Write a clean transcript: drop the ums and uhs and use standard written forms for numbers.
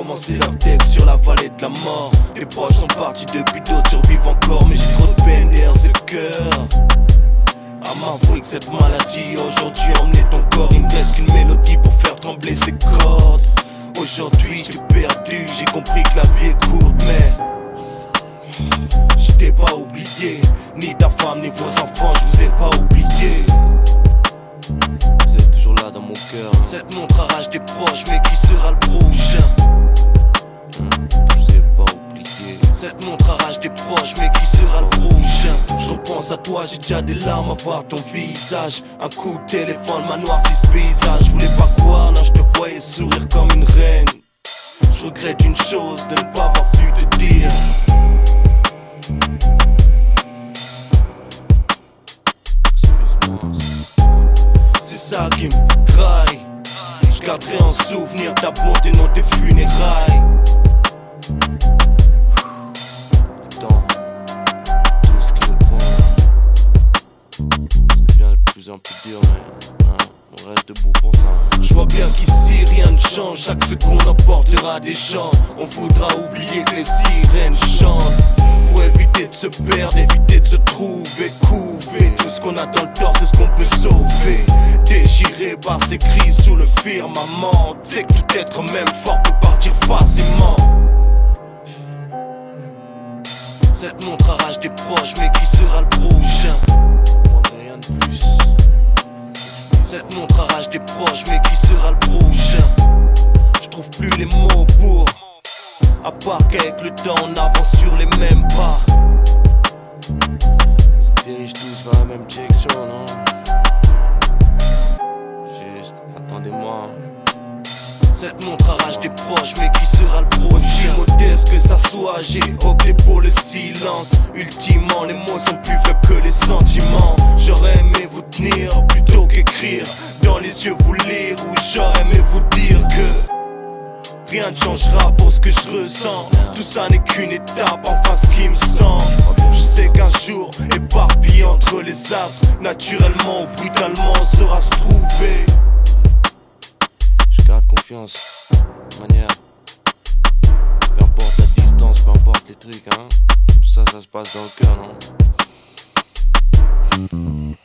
commencé leur texte sur la vallée de la mort. Les proches sont partis depuis, d'autres survivent encore, mais j'ai trop de peine derrière ce cœur à m'avouer que cette maladie aujourd'hui a emmené ton corps. Il me reste qu'une mélodie pour faire trembler ses cordes. Aujourd'hui je l'ai perdu, j'ai compris que la vie est courte, mais je t'ai pas oublié, ni ta femme ni vos enfants, je vous ai pas oublié. Vous êtes toujours là dans mon cœur. Cette montre arrache des proches, mais qui sera le prochain? Je vous ai pas oublié. Cette montre arrache des proches, mais qui sera le prochain? Je repense à toi, j'ai déjà des larmes à voir ton visage. Un coup de téléphone m'a noirci ce paysage. Je voulais pas croire, non je te voyais sourire comme une reine. Je regrette une chose, de ne pas avoir su te dire. C'est ça qui me graille. Je garderai en souvenir ta bonté dans tes funérailles. Attends, tout ce qui nous prend, ça devient de plus en plus dur, mais on reste debout pour ça. Je vois bien qu'ici rien ne change. Chaque seconde emportera des chants. On voudra oublier que les sirènes chantent. Pour éviter de se perdre, éviter de se trouver, couver. Tout ce qu'on a dans le torse, c'est ce qu'on peut sauver. Déchiré par ces cris sous le firmament. Tu sais que tout être même fort peut partir facilement. Cette montre arrache des proches, mais qui sera le prochain? Je prendrai rien de plus. Cette montre arrache des proches, mais qui sera le prochain? Je trouve plus les mots pour. À part qu'avec le temps on avance sur les mêmes pas. On se dirige tous vers la même direction, non? Juste, attendez-moi. Cette montre arrache des proches, mais qui sera le prochain? Aussi modeste que ça soit, j'ai opté pour le silence. Ultimement, les mots sont plus faibles que les sentiments. J'aurais aimé vous tenir plutôt qu'écrire. Dans les yeux vous lire, ou j'aurais aimé vous dire que rien ne changera pour ce que je ressens. Tout ça n'est qu'une étape, enfin ce qui me semble. Je sais qu'un jour, éparpillé entre les astres, naturellement ou brutalement, on saura se trouver. Je garde confiance, manière. Peu importe la distance, peu importe les trucs, hein. Tout ça, ça se passe dans le cœur, non?